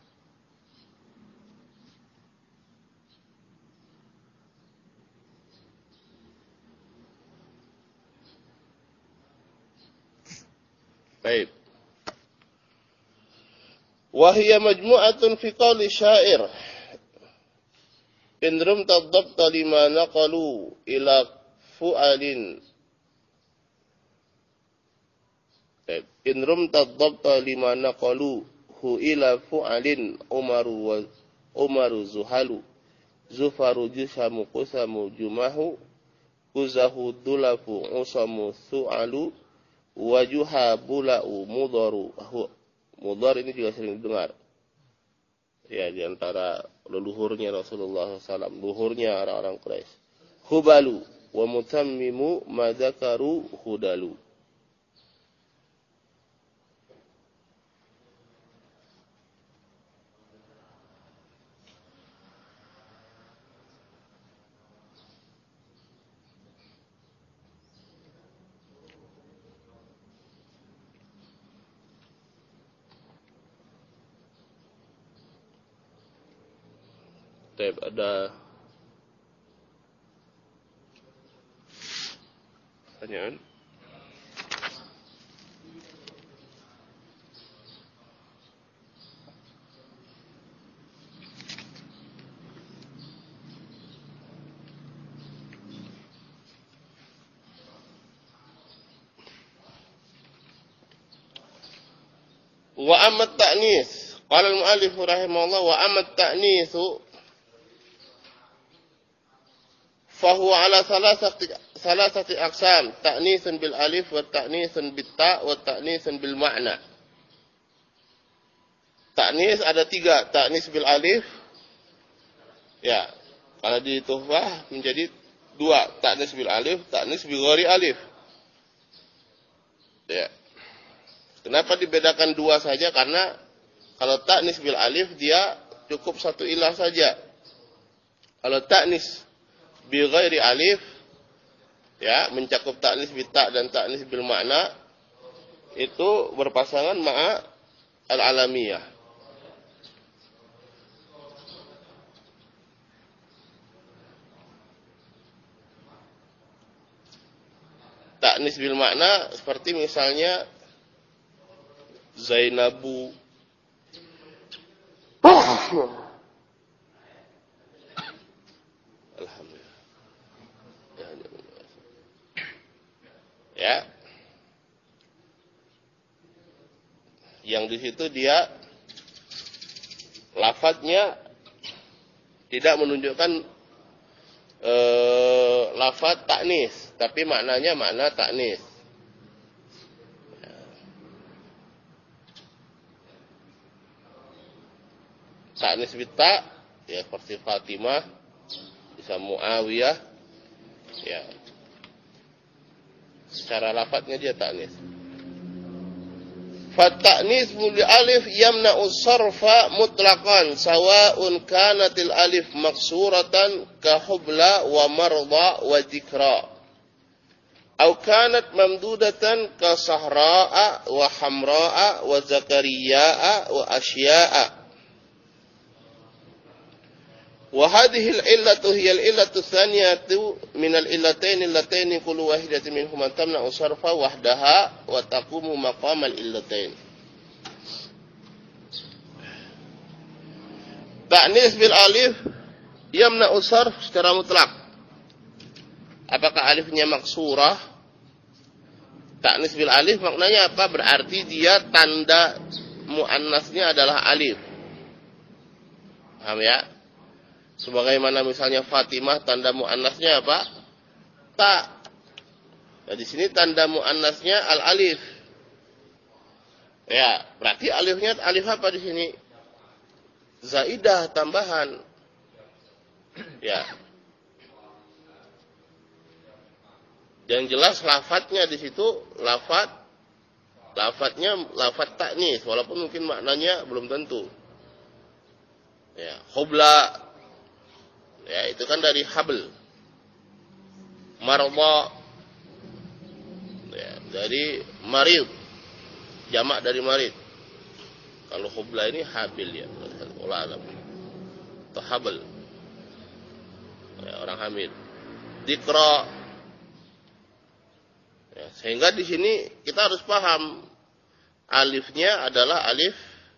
A: Baik. Wahia majmu'atun fi qawli syair. In rumta dhabta lima naqalu ila fu'alin. In rumta dhabta lima naqalu hu ila fu'alin umaru wa umaru zuhalu. Zufaru jusamu kusamu jumahu. Kuzahu dulafu usamu su'alu. Wajuha bula'u mudaru. Mudar ini juga sering didengar. Ya, di antara leluhurnya Rasulullah shallallahu alaihi wasallam, leluhurnya orang-orang Quraisy. Hubalu wa mutammimu madzakaru hudalu. Taib, ada pertanyaan? Wa amma ta'nis, qala al-mu'allif rahimahullah, wa amma ta'nisu fahuwa ala salasati salasati aqsam, ta'nisun bil alif wa ta'nisun bit ta' wa ta'nisun bil ma'na. Ta'nis ada tiga, ta'nis bil alif, ya, kalau di tuhfah menjadi dua, ta'nis bil alif, ta'nis bil ghairi alif. Ya. Kenapa dibedakan dua saja? Karena kalau ta'nis bil alif dia cukup satu ilah saja. Kalau ta'nis bil ghairi alif, ya, mencakup ta'nis bil ta' dan ta'nis bil makna, itu berpasangan ma'a al-alamiyah. Ta'nis bil makna seperti misalnya Zainabu, alhamdulillah, ya, yang di situ dia lafadznya tidak menunjukkan eh, lafadz ta'nis, tapi maknanya makna ta'nis. Ta'nis bita, ya, seperti Fatimah, bisa Muawiyah, ya, secara lafadznya dia ta'nis. Fat-ta'nis bil alif yamna'u sarfa mutlaqan sawa'un kanatil alif maksuratan ka hubla wa marda wa dzikra aw kanat mamdudatan ka sahra'a wa hamra'a wa zakariya'a wa asya'a. Wa hadhihi al-illatu hiya al-illatu tsaniyatu min al-illatayn allatayn kullu wahidatin minhuma tamna'u sarfa wahdaha wa taqumu maqam al-illatayn. Ta'nis bil alif yamna'u sarf secara mutlak. Apakah alifnya maksurah? Ta'nis bil alif maknanya apa? Berarti dia tanda muannasnya adalah alif. Paham ya? Sebagaimana misalnya Fatimah, tanda muannasnya apa? Ta. Nah, di sini tanda muannasnya al-alif. Ya, berarti alifnya alif apa di sini? Zaidah, tambahan. Ya. Yang jelas lafadznya di situ lafadz lafadznya lafadz ta'nis, walaupun mungkin maknanya belum tentu. Ya, hubla, ya, itu kan dari habl. Marda, ya, dari marid, jamak dari marid. Kalau hubla ini habil, ya, Allah alam, atau habl, ya, orang hamil. Dzikra, ya, sehingga di sini kita harus paham alifnya adalah alif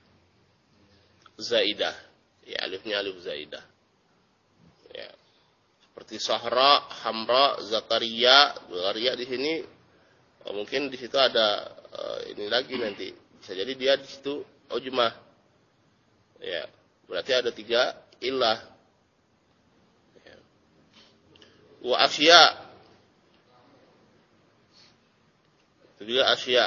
A: zaidah, ya, alifnya alif zaidah. Ya. Seperti Sahra, Hamra, Zakaria, Zakaria di sini oh, mungkin di situ ada uh, ini lagi nanti. Bisa jadi dia di situ ujmah. Ya, berarti ada tiga ilah. Ya. Wa asya. Itu juga asya.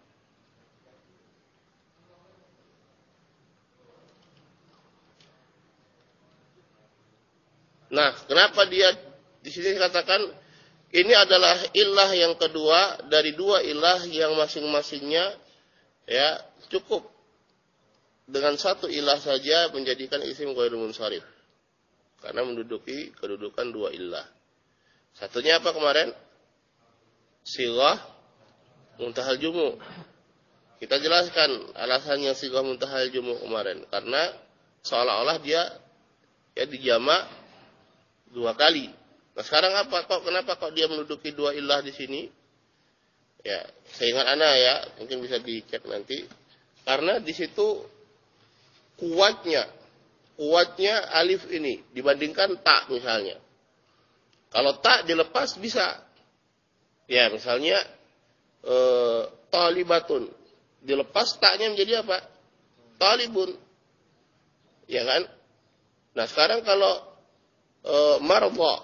A: Nah, kenapa dia di sini katakan ini adalah ilah yang kedua dari dua ilah yang masing-masingnya, ya, cukup dengan satu ilah saja menjadikan isim ghairu munsharif. Karena menduduki kedudukan dua ilah. Satunya apa kemarin? Sighah muntahal jumu. Kita jelaskan alasannya sighah muntahal jumu kemarin, karena seolah-olah dia ya dijamak dua kali. Nah sekarang apa kok kenapa kok dia menduduki dua ilah di sini? Ya, seingat ana ya, mungkin bisa dicek nanti. Karena di situ kuatnya, kuatnya alif ini dibandingkan tak misalnya. Kalau tak dilepas bisa. Ya, misalnya eh, talibatun dilepas taknya menjadi apa? Talibun. Ya kan? Nah, sekarang kalau eh, marḍa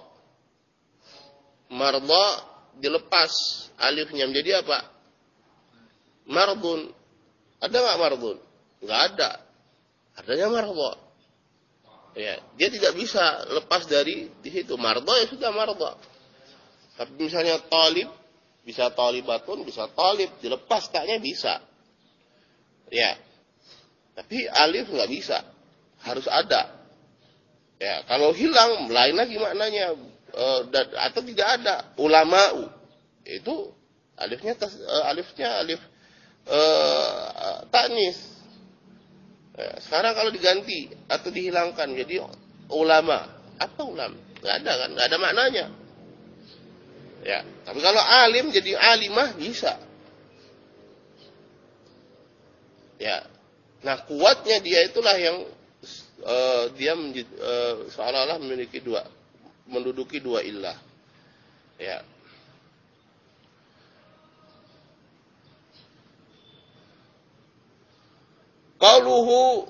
A: marḍa dilepas alifnya menjadi apa? Mardun. Ada enggak mardun? Enggak ada. Adanya marḍa. Ya, dia tidak bisa lepas dari di situ. Marḍa ya sudah marḍa. Tapi misalnya talib, bisa talibatun, bisa talib, dilepas taknya bisa. Ya. Tapi alif nggak bisa. Harus ada. Ya, kalau hilang lain lagi maknanya e, atau tidak ada. Ulama'u itu alifnya e, alifnya alif e, tanis. Ya, sekarang kalau diganti atau dihilangkan jadi ulama, apa ulama? Nggak ada kan? Nggak ada maknanya. Ya, tapi kalau alim jadi alimah bisa. Ya, nah kuatnya dia itulah yang uh, dia uh, seolah-olah memiliki dua, menduduki dua ilah. Ya. Qauluhu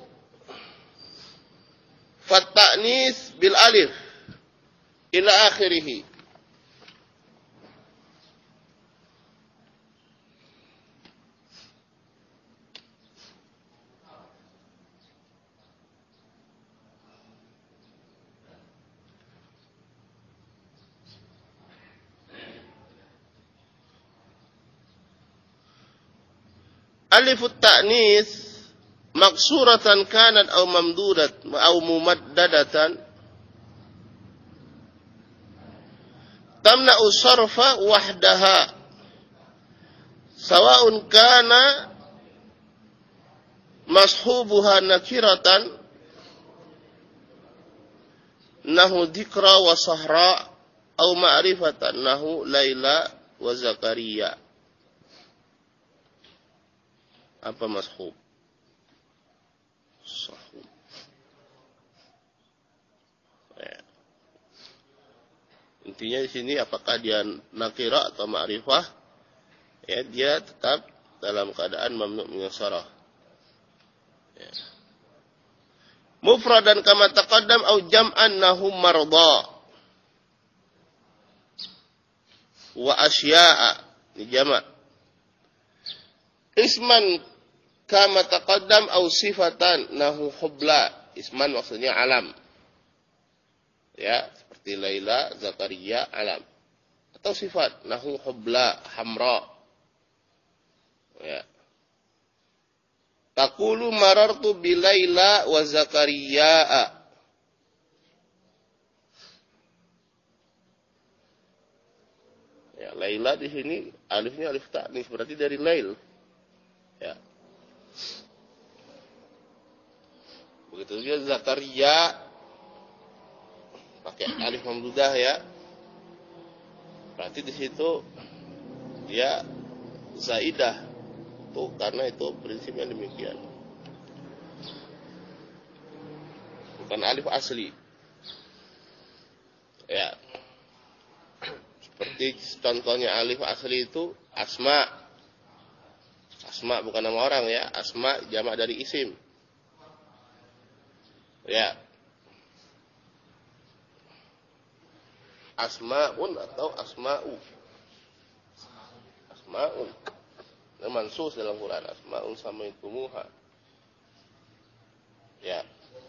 A: fattanis bil alif ila akhirih. Alifut ta'nis maksuratan kanat au mamdudat au mumaddadatan tamna'u sarfa wahdaha sawa'un kana mashubuha nakiratan nahu dzikra wa sahra au ma'rifatan nahu laila wa zakaria. Apa mashub? Sahub. Ya. Intinya di sini apakah dia nakira atau ma'rifah? Ya, dia tetap dalam keadaan mamnu' min as-sarah. Ya. Mufradan kama taqaddam au jam'an nahum marda. Wa asya'a. Ini jamak. Isman kama taqaddam au sifatan nahu hubla. Isman maksudnya alam. Ya, seperti Laila, Zakaria, alam. Atau sifat nahu hubla, hamra. Ya. Taqulu marartu bi Laila wa Zakaria. Ya, Laila di sini alifnya alif ta'nis berarti dari Lail. Ya. Begitu juga Zakaria pakai alif mamdudah ya. Berarti di situ dia zaidah. Tuh karena itu prinsipnya demikian. Bukan alif asli. Ya. Seperti contohnya alif asli itu asma. Asma bukan nama orang ya, asma jamak dari isim. Ya. Asmaun atau asma'u. Asma'un. Ini mansus dalam Quran, asma'un samaitumuha. Ya.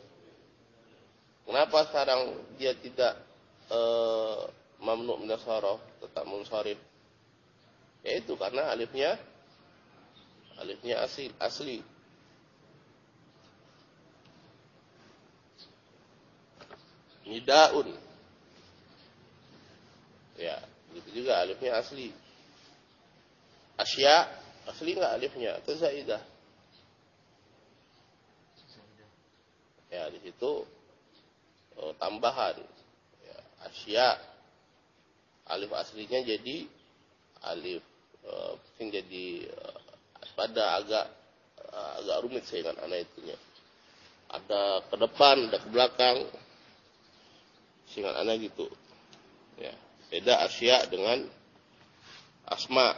A: Kenapa sekarang dia tidak eh, mamnu' min as-sarf, tetap munsharif? Yaitu karena alifnya alifnya asli, asli. Nidaun. Ya, begitu juga alifnya asli. Asya, asli enggak alifnya atau zaidah? Ya, di situ e, tambahan. Ya, asya. Alif aslinya jadi alif uh, jadi uh, pada agak uh, agak rumit saya ingat anak itunya. Ada ke depan, ada ke belakang. Seingat anak gitu. Ya, beda asya dengan asma.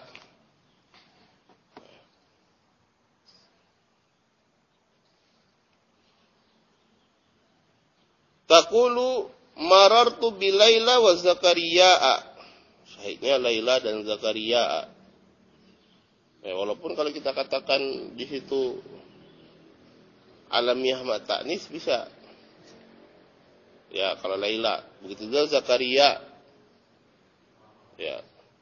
A: Taqulu marartu bi Laila wa Zakariya. Syahidnya Laila dan Zakaria. Ya, walaupun kalau kita katakan di situ alamiah mak ta'nis bisa. Ya, kalau Laila, begitu juga Zakaria. Ya.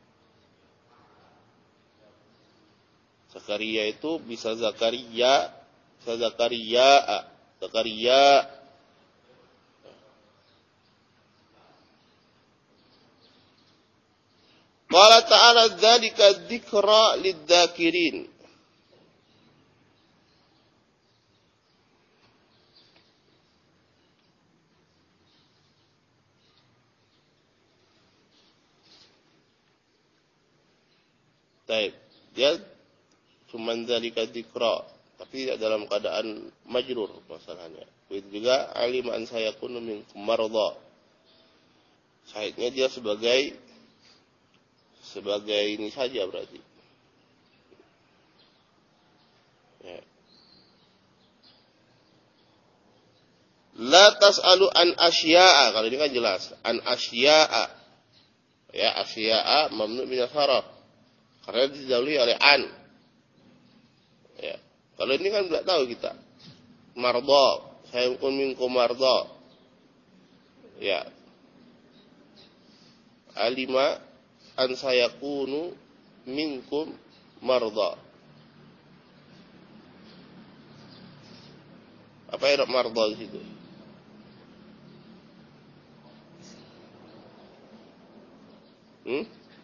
A: Zakaria itu bisa Zakaria, bisa Zakaria, Zakaria. Qala ta'ala dzalika dzikra lidzakirin. Baik, dia cuma dzalika dzikra, tapi tidak dalam keadaan majrur masalahnya. Begitu juga alim an sayakunu minkum marudha. Syahidnya dia sebagai sebagai ini saja berarti. Ya. La tas'alu an asya'a. Kalau ini kan jelas. An asya'a. Ya, asya'a mamnu min as-sarf. Karena didahului oleh an. Ya. Kalau ini kan tidak tahu kita. Marda. Sayakun minkum marda. Ya. Alima an sayakunu minkum marda. Apa irab marda di situ? Hmm?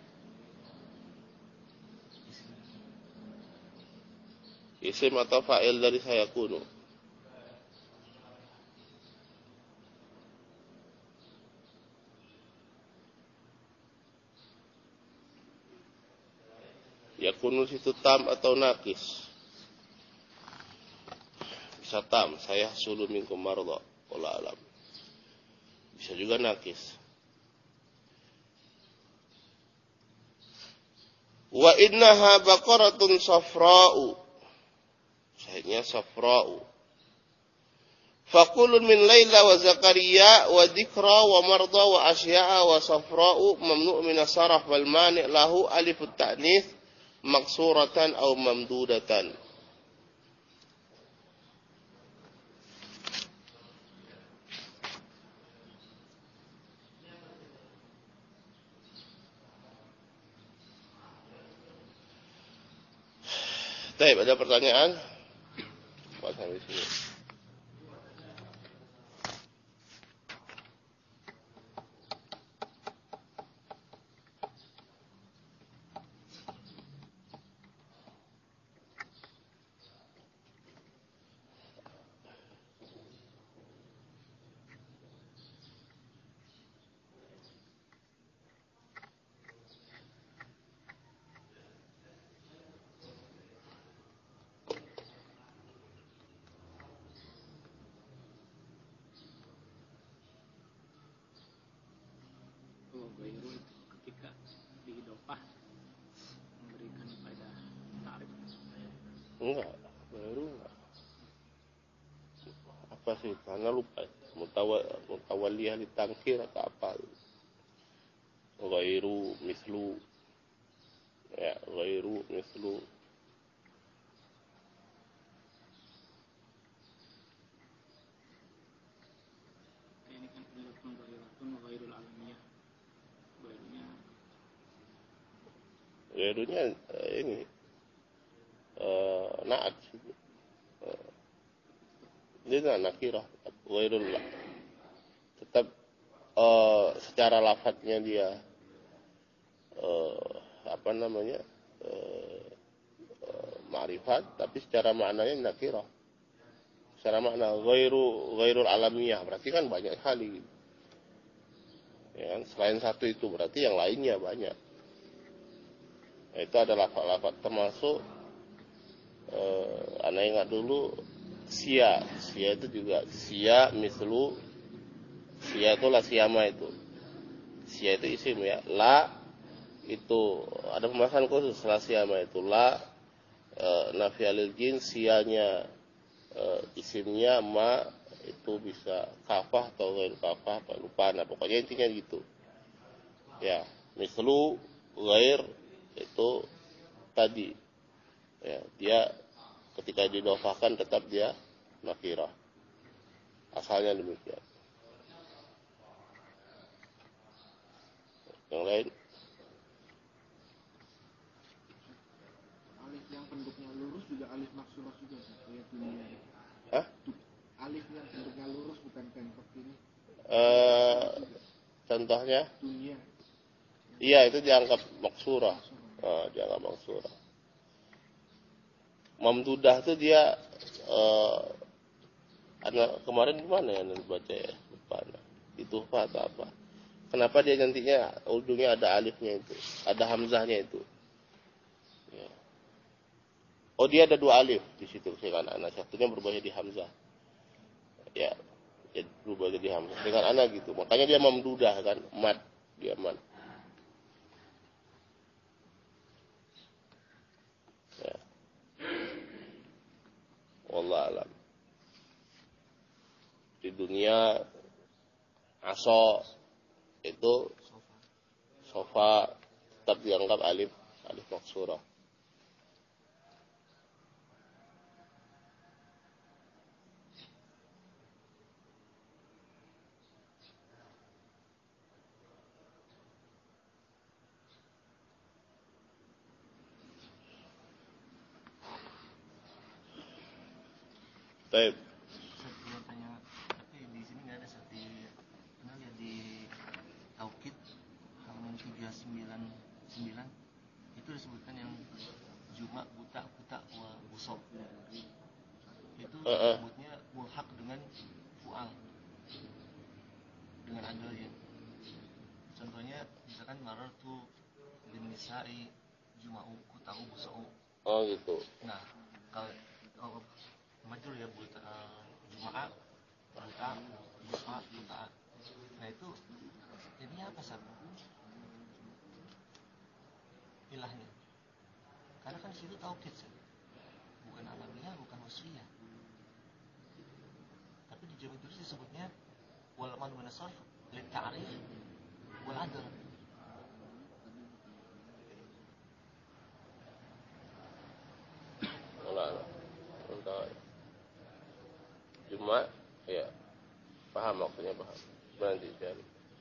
A: Isim atau fa'il dari sayakunu? Yakunu situ tam atau nakis? Bisa tam, saya sulu minkum marda. Wallahu alam. Bisa juga nakis. Wa innaha baqaratun safra'u. Syahidnya safra'u. Faqulun min Laila wa Zakaria wa Dzikra wa Marda wa Asya'a wa Safra'u mamnu' min as-sarf wal mani' lahu alifut ta'nits maksuratan aw mamdudatan. Baik, ada pertanyaan? Buat sampai sini.
C: Ghairu itu ketika diidofah memberikan pada ta'rif.
A: Enggak, baru enggak. Apa sih? Karena lupa. Mutawa, mutawalliyah li tangkir atau apa? Ghairu mislu. Ya, ghairu mislu.
C: Ini kan penelpon ghairatun ghairul alamiyah. Ghairunya
A: Ghairunya uh, ini uh, naat. Uh, dia tidak nakirah. Ghairul tetap uh, secara lafadznya dia uh, apa namanya uh, uh, ma'rifat, tapi secara maknanya nakirah. Secara makna ghairu ghairul alamiyah berarti kan banyak sekali. Ya kan? Selain satu itu berarti yang lainnya banyak. Nah, itu ada lafaz-lafaz termasuk eh, Anda ingat dulu sia. Sia itu juga sia mislu. Sia itu la siyama itu. Sia itu isim ya. La itu ada pembahasan khusus la siyama itu. La e, nafi alil jins, sianya e, isimnya, ma itu bisa kafah atau ghair kafah atau lupa. Nah pokoknya intinya gitu. Ya, mislu ghair itu tadi. Ya, dia ketika didofahkan tetap dia nakirah. Asalnya demikian. Yang lain?
D: Alif yang bentuknya lurus juga alif maksurah juga kayak dunia.
A: Hah?
D: Alif yang bentuknya lurus bukan bengkok ini.
A: Eh, contohnya?
D: Dunia.
A: Iya, itu dianggap maksurah. Nah, dianggap maksurah. Mamdudah itu dia eh, ada kemarin gimana ya baca ya? Lupa. Itu apa atau apa? Kenapa dia nantinya ujungnya ada alifnya itu, ada hamzahnya itu? Ya. Oh dia ada dua alif di situ dengan anak, satunya berubah jadi hamzah. Ya, ya berubah jadi hamzah dengan anak gitu. Makanya dia mamdudah kan, mad, dia mad. Ya. Wallah alam. Di dunia aso itu sofa tetap dianggap alif alif maksurah. Baik.
B: Saya tanya, tapi di sini nggak ada seperti pernah lihat di Taukid halaman tiga sembilan sembilan itu disebutkan yang Juma, buta, buta, wa busok. Itu
A: Uh-uh.
B: disebutnya mulhaq dengan fu'al, dengan adalnya. Contohnya misalkan marartu bin nisa'i juma'u, kuta'u, busok.
A: Oh gitu.
B: Nah, kalau oh, majul ya buta, Jumaat, buta, Jumaat, buta. Nah itu ini apa sih? Ilahnya. Karena kan di situ taukid sih. Bukan alamiah, bukan wasfiyah. Tapi di Jawa itu disebutnya wal manu min as-sarf lil ta'rif wal adl.
A: Untuk Jumat, ya paham maksudnya paham. Nanti cari.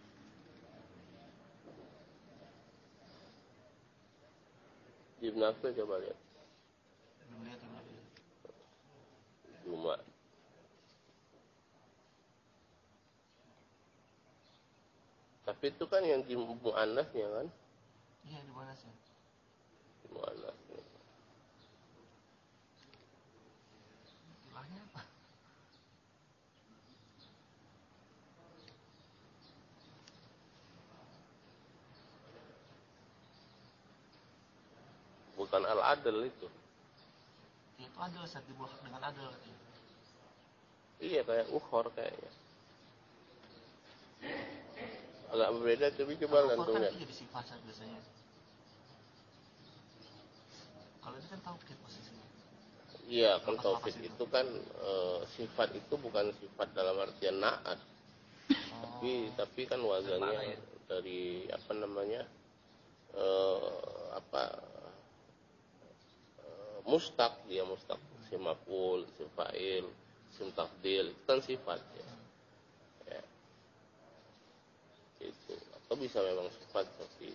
A: Di Nafsu coba lihat.
B: Belum lihat belum lihat.
A: Jumat. Tapi itu kan yang di mu'annasnya kan?
B: Iya di mana sih?
A: Di mu'annasnya.
B: Ilahnya apa?
A: Bukan al-adl itu.
B: Ya, itu adil saat dimulhaq dengan adil.
A: Iya kayak ukhor kayaknya. Agak berbeda tapi coba
B: Kalau
A: langsung
B: kan
A: lihat.
B: itu jadi sifat biasanya. Kalau ini kan taukid posisinya.
A: Iya kan
B: Lepas
A: taufik
B: itu.
A: itu kan e, sifat itu bukan sifat dalam artian naat. Tapi
B: Oh,
A: tapi kan wazannya
B: ya?
A: dari apa namanya? Eh, apa eh, mustaq dia mustaq sim maf'ul, sim fa'il, sim tafdil itu kan sifat ya. Ya. Itu atau bisa memang sifat seperti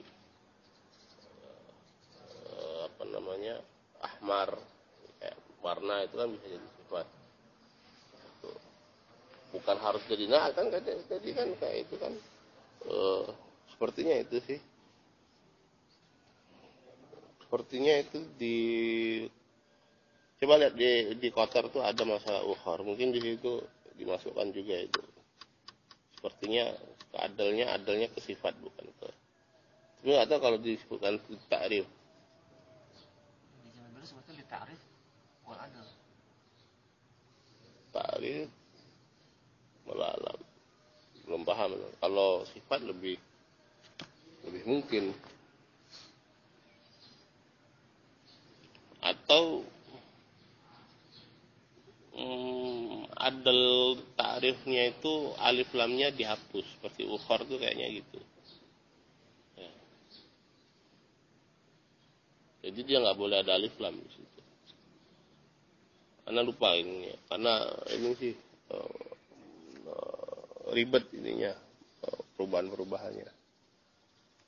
A: eh, apa namanya ahmar ya, warna itu kan bisa jadi sifat itu. Bukan harus jadi nah kan tadi kan kayak itu kan eh, sepertinya itu sih. Sepertinya itu di coba lihat di di Qatar tuh ada masalah ukhar. Mungkin di situ dimasukkan juga itu. Sepertinya Adalnya, adalnya ke sifat bukan ke. Tapi nggak tahu kalau disebutkan ta'rif.
B: Di zaman dulu sebetulnya ta'rif wal adl.
A: Ta'rif melalam. Belum paham. Kalau sifat lebih lebih mungkin. Atau hmm, adal ta'rifnya itu alif lamnya dihapus seperti ukhor tuh kayaknya gitu. Ya. Jadi dia nggak boleh ada alif lam di situ. Karena lupa ini, karena ini sih uh, uh, ribet ininya uh, perubahan-perubahannya.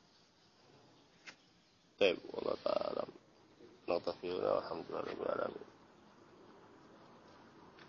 A: Baik, Allah Ta'ala. Alhamdulillah, alhamdulillah.